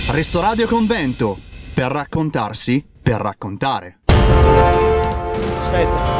Restoradio Convento, per raccontarsi, per raccontare. Aspetta.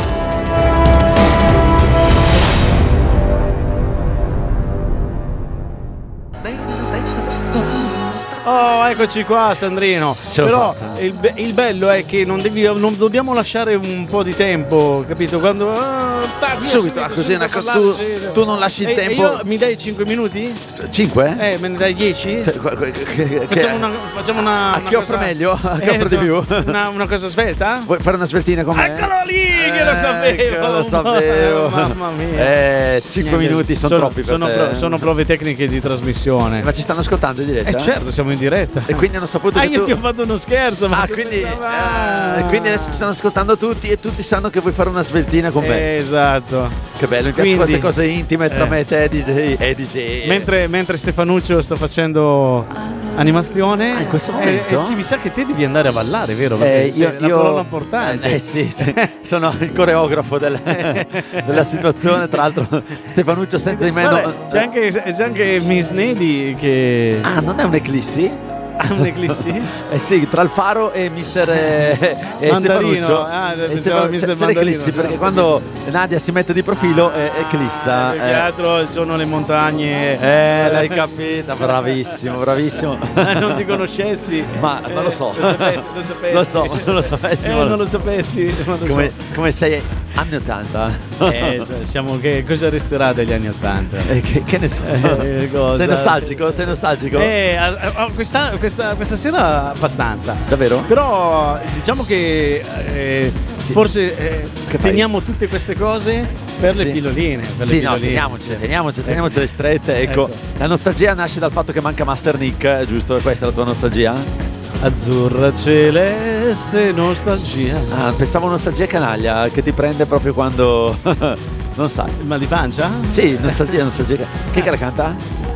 Oh, eccoci qua, Sandrino. Però il bello è che non dobbiamo lasciare un po' di tempo, capito? Quando subito così tu non lasci il tempo. Io, mi dai 5 minuti? 5? Me ne dai 10? Facciamo una a chi offre cosa... meglio? A chi offre di più? Una cosa svelta? Vuoi fare una sveltina con me? Eccolo lì, che lo sapevo! Lo sapevo. Mamma mia. 5 minuti sono troppi per te. Sono prove tecniche di trasmissione. Ma ci stanno ascoltando in diretta? Certo, siamo in diretta. E quindi hanno saputo che io ti ho fatto uno scherzo. Quindi adesso ci stanno ascoltando tutti e tutti sanno che vuoi fare una sveltina con me. Esatto. Che bello, mi piacciono queste cose intime tra me e te e DJ. Mentre Stefanuccio sta facendo animazione. In questo momento? Sì, mi sa che te devi andare a ballare, vero? Perché io la parola importante. Sì, sono il coreografo della situazione. Tra l'altro Stefanuccio senza di me c'è anche Miss Nedi che... Ah, non è un'eclissi? Un'eclissi? Sì, tra il faro e Mister Mandarino. C'è l'eclissi perché quando Nadia si mette di profilo è eclissa. Più che altro sono le montagne. L'hai capita, bravissimo. Non ti conoscessi. Ma non lo so. Lo sapessi. Lo so, non lo sapessi. Non lo sapessi. Come sei anni 80. Che cosa resterà degli anni 80? Che ne so. Sei nostalgico? Questa sera abbastanza. Davvero? Però diciamo che forse teniamo tutte queste cose per le pilloline. Teniamocele strette. Ecco. La nostalgia nasce dal fatto che manca Master Nick, giusto? Questa è la tua nostalgia? Azzurra celeste nostalgia. Pensavo nostalgia canaglia che ti prende proprio quando non sai. Il mal di pancia? Sì, nostalgia. Chi che la canta?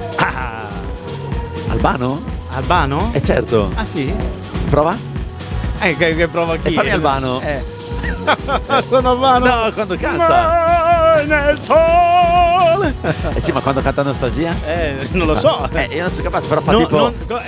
Albano? Albano? Certo. Ah sì? Prova? Che prova chi? E fammi Albano. Sono Albano. No, quando canta nel sole. Sì, ma quando canta nostalgia? Non lo so. Io non sono capace, però fa tipo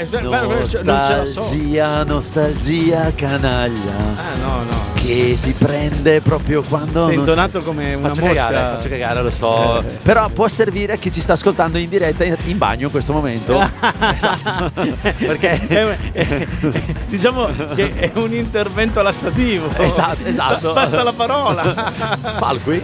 nostalgia canaglia. No. Che ti prende proprio quando sei intonato come una mosca. Faccio cagare, lo so. Però può servire a chi ci sta ascoltando in diretta in bagno in questo momento. Esatto. Perché diciamo che è un intervento lassativo. Esatto. Basta la parola. Falqui.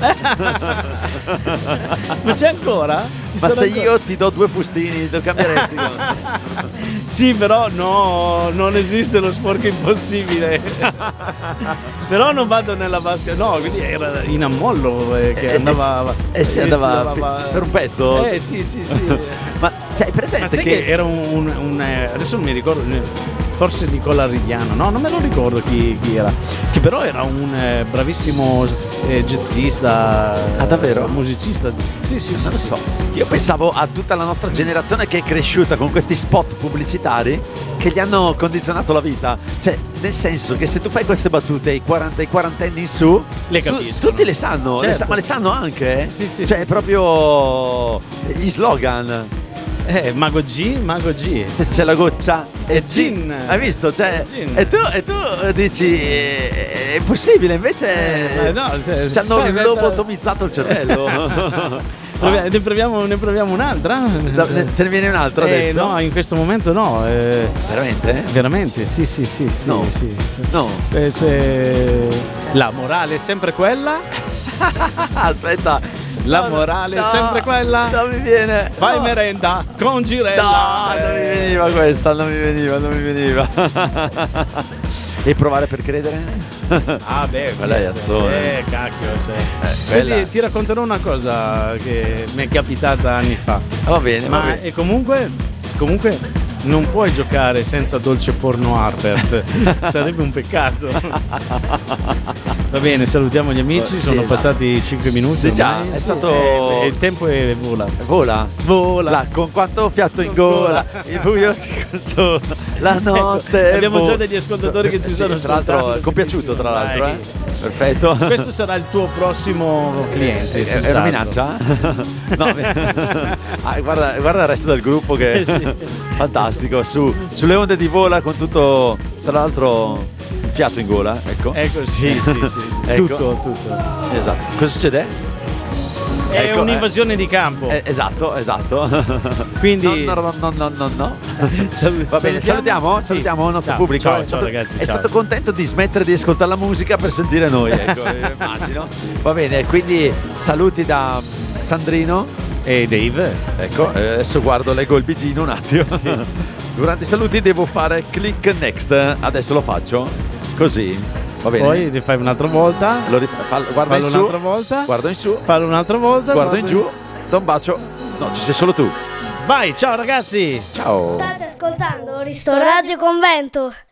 Ma c'è ancora? Ma se io ti do 2 fustini, lo cambieresti? Sì, però no, non esiste lo sporco impossibile. Però non vado nella vasca. No, quindi era in ammollo che andava. Andava per un pezzo. Sì. Ma c'hai presente? Ma sai che era adesso non mi ricordo. Forse Nicola Riviano, no, non me lo ricordo chi era. Che però era un bravissimo jazzista. Davvero? Musicista. Sì. Non lo so. Io pensavo a tutta la nostra generazione che è cresciuta con questi spot pubblicitari che gli hanno condizionato la vita. Cioè, nel senso che se tu fai queste battute ai 40enni in su, le capiscono. Tutti le sanno, certo. Ma le sanno anche. Sì. Cioè, proprio gli slogan. Mago G. Se c'è la goccia è gin. Hai visto? Cioè, e tu dici è possibile, invece ci hanno lobotomizzato il cervello. Ne proviamo un'altra? Te ne viene un'altra adesso? No, in questo momento no. Veramente? Veramente, sì. No. La morale è sempre quella. Aspetta. La morale è sempre quella. Non mi viene. Fai merenda con Girella. No, non mi veniva questa, non mi veniva. E provare per credere? Quella è azzone. Cacchio, Quindi ti racconterò una cosa che mi è capitata anni fa. Va bene, ma e comunque non puoi giocare senza dolce forno Harbert. Sarebbe un peccato. Va bene, salutiamo gli amici. Sono passati 5 minuti. Già, è stato. Il tempo vola. Vola. Con quanto fiato in gola. Il buio ti consola. La notte. Abbiamo già degli ascoltatori che ci sono. Tra l'altro, compiaciuto, tra l'altro. Perfetto. Questo sarà il tuo prossimo cliente. È una minaccia? No. Guarda il resto del gruppo che. Sì. Fantastico. fantastico, sulle onde di Vola con tutto, tra l'altro, fiato in gola, ecco. Ecco, sì. Ecco. Tutto. Esatto. Cosa succede? È Ecco, un'invasione di campo. Esatto. Quindi No. Va bene, salutiamo il nostro Ciao, pubblico. ciao, ragazzi, È ciao. stato contento di smettere di ascoltare la musica per sentire noi, ecco, immagino. Va bene, quindi saluti da Sandrino e Dave. Ecco, adesso leggo il bigino un attimo. Sì. Durante i saluti devo fare click next, adesso lo faccio così. Va bene. Poi rifai un'altra volta. Guarda in su. Un'altra volta. Guarda in su. Fallo un'altra volta. Guarda in giù. Do un bacio. No, ci sei solo tu. Vai, ciao ragazzi. Ciao. State ascoltando Ristoradio Convento.